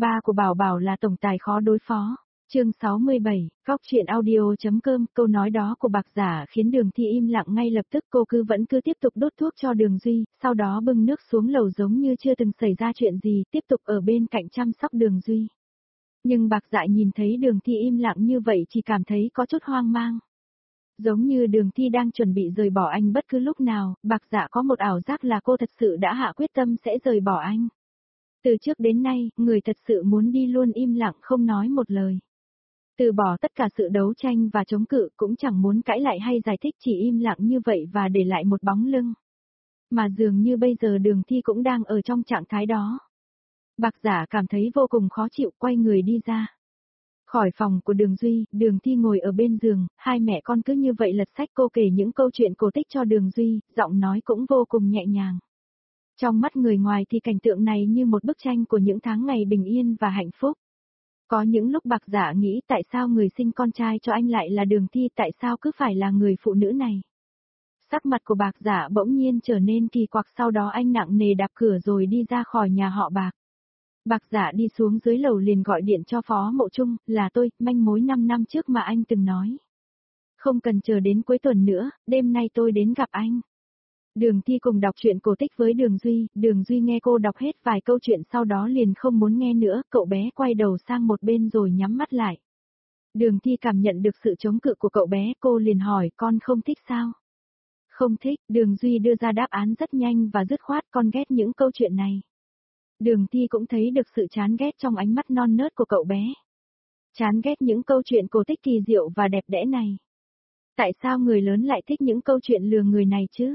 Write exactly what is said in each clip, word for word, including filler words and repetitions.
Ba của Bảo Bảo là tổng tài khó đối phó. Chương sáu mươi bảy, Góc truyện audio.com, câu nói đó của Bạc Giả khiến Đường Thi im lặng ngay lập tức, cô cứ vẫn cứ tiếp tục đốt thuốc cho Đường Duy, sau đó bưng nước xuống lầu giống như chưa từng xảy ra chuyện gì, tiếp tục ở bên cạnh chăm sóc Đường Duy. Nhưng Bạc Dạ nhìn thấy Đường Thi im lặng như vậy chỉ cảm thấy có chút hoang mang. Giống như Đường Thi đang chuẩn bị rời bỏ anh bất cứ lúc nào, Bạc Dạ có một ảo giác là cô thật sự đã hạ quyết tâm sẽ rời bỏ anh. Từ trước đến nay, người thật sự muốn đi luôn im lặng không nói một lời. Từ bỏ tất cả sự đấu tranh và chống cự, cũng chẳng muốn cãi lại hay giải thích, chỉ im lặng như vậy và để lại một bóng lưng. Mà dường như bây giờ Đường Thi cũng đang ở trong trạng thái đó. Bạc Giả cảm thấy vô cùng khó chịu, quay người đi ra. Khỏi phòng của Đường Duy, Đường Thi ngồi ở bên giường, hai mẹ con cứ như vậy lật sách, cô kể những câu chuyện cổ tích cho Đường Duy, giọng nói cũng vô cùng nhẹ nhàng. Trong mắt người ngoài thì cảnh tượng này như một bức tranh của những tháng ngày bình yên và hạnh phúc. Có những lúc Bạc Giả nghĩ tại sao người sinh con trai cho anh lại là Đường Thi, tại sao cứ phải là người phụ nữ này. Sắc mặt của Bạc Giả bỗng nhiên trở nên kỳ quặc, sau đó anh nặng nề đạp cửa rồi đi ra khỏi nhà họ Bạc. Bạc Giả đi xuống dưới lầu liền gọi điện cho Phó Mộ Trung, là tôi, manh mối năm năm trước mà anh từng nói. Không cần chờ đến cuối tuần nữa, đêm nay tôi đến gặp anh. Đường Thi cùng đọc truyện cổ tích với Đường Duy, Đường Duy nghe cô đọc hết vài câu chuyện sau đó liền không muốn nghe nữa, cậu bé quay đầu sang một bên rồi nhắm mắt lại. Đường Thi cảm nhận được sự chống cự của cậu bé, cô liền hỏi, con không thích sao? Không thích, Đường Duy đưa ra đáp án rất nhanh và dứt khoát, con ghét những câu chuyện này. Đường Thi cũng thấy được sự chán ghét trong ánh mắt non nớt của cậu bé. Chán ghét những câu chuyện cổ tích kỳ diệu và đẹp đẽ này. Tại sao người lớn lại thích những câu chuyện lừa người này chứ?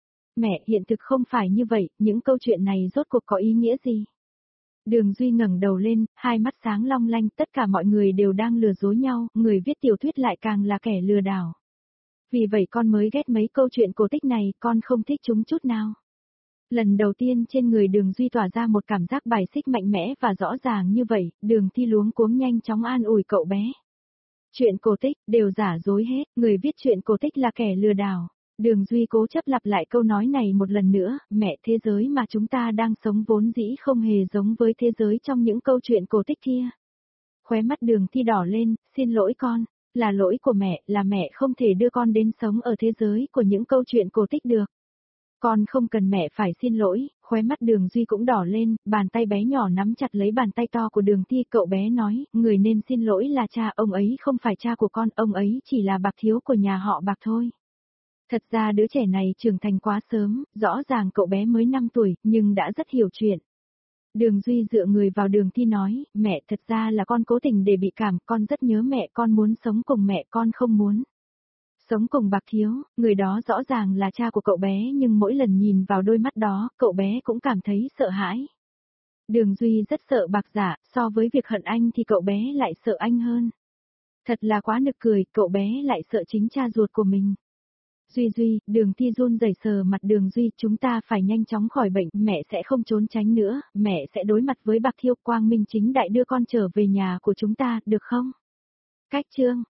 Mẹ, hiện thực không phải như vậy, những câu chuyện này rốt cuộc có ý nghĩa gì? Đường Duy ngẩng đầu lên, hai mắt sáng long lanh, tất cả mọi người đều đang lừa dối nhau, người viết tiểu thuyết lại càng là kẻ lừa đảo. Vì vậy con mới ghét mấy câu chuyện cổ tích này, con không thích chúng chút nào. Lần đầu tiên trên người Đường Duy tỏa ra một cảm giác bài xích mạnh mẽ và rõ ràng như vậy, Đường Thi luống cuống nhanh chóng an ủi cậu bé. Chuyện cổ tích, đều giả dối hết, người viết chuyện cổ tích là kẻ lừa đảo. Đường Duy cố chấp lặp lại câu nói này một lần nữa, mẹ, thế giới mà chúng ta đang sống vốn dĩ không hề giống với thế giới trong những câu chuyện cổ tích kia. Khóe mắt Đường Thi đỏ lên, xin lỗi con, là lỗi của mẹ, là mẹ không thể đưa con đến sống ở thế giới của những câu chuyện cổ tích được. Con không cần mẹ phải xin lỗi, khóe mắt Đường Duy cũng đỏ lên, bàn tay bé nhỏ nắm chặt lấy bàn tay to của Đường Thi, cậu bé nói, người nên xin lỗi là cha, ông ấy không phải cha của con, ông ấy chỉ là Bạc thiếu của nhà họ Bạc thôi. Thật ra đứa trẻ này trưởng thành quá sớm, rõ ràng cậu bé mới năm tuổi, nhưng đã rất hiểu chuyện. Đường Duy dựa người vào Đường Thi nói, mẹ, thật ra là con cố tình để bị cảm, con rất nhớ mẹ, con muốn sống cùng mẹ, con không muốn sống cùng Bạc thiếu, người đó rõ ràng là cha của cậu bé, nhưng mỗi lần nhìn vào đôi mắt đó, cậu bé cũng cảm thấy sợ hãi. Đường Duy rất sợ Bạc Giả, so với việc hận anh thì cậu bé lại sợ anh hơn. Thật là quá nực cười, cậu bé lại sợ chính cha ruột của mình. Duy Duy, Đường Thi run rẩy sờ mặt Đường Duy, chúng ta phải nhanh chóng khỏi bệnh, mẹ sẽ không trốn tránh nữa, mẹ sẽ đối mặt với Bạc Thiêu, quang minh chính đại đưa con trở về nhà của chúng ta, được không? Cách chương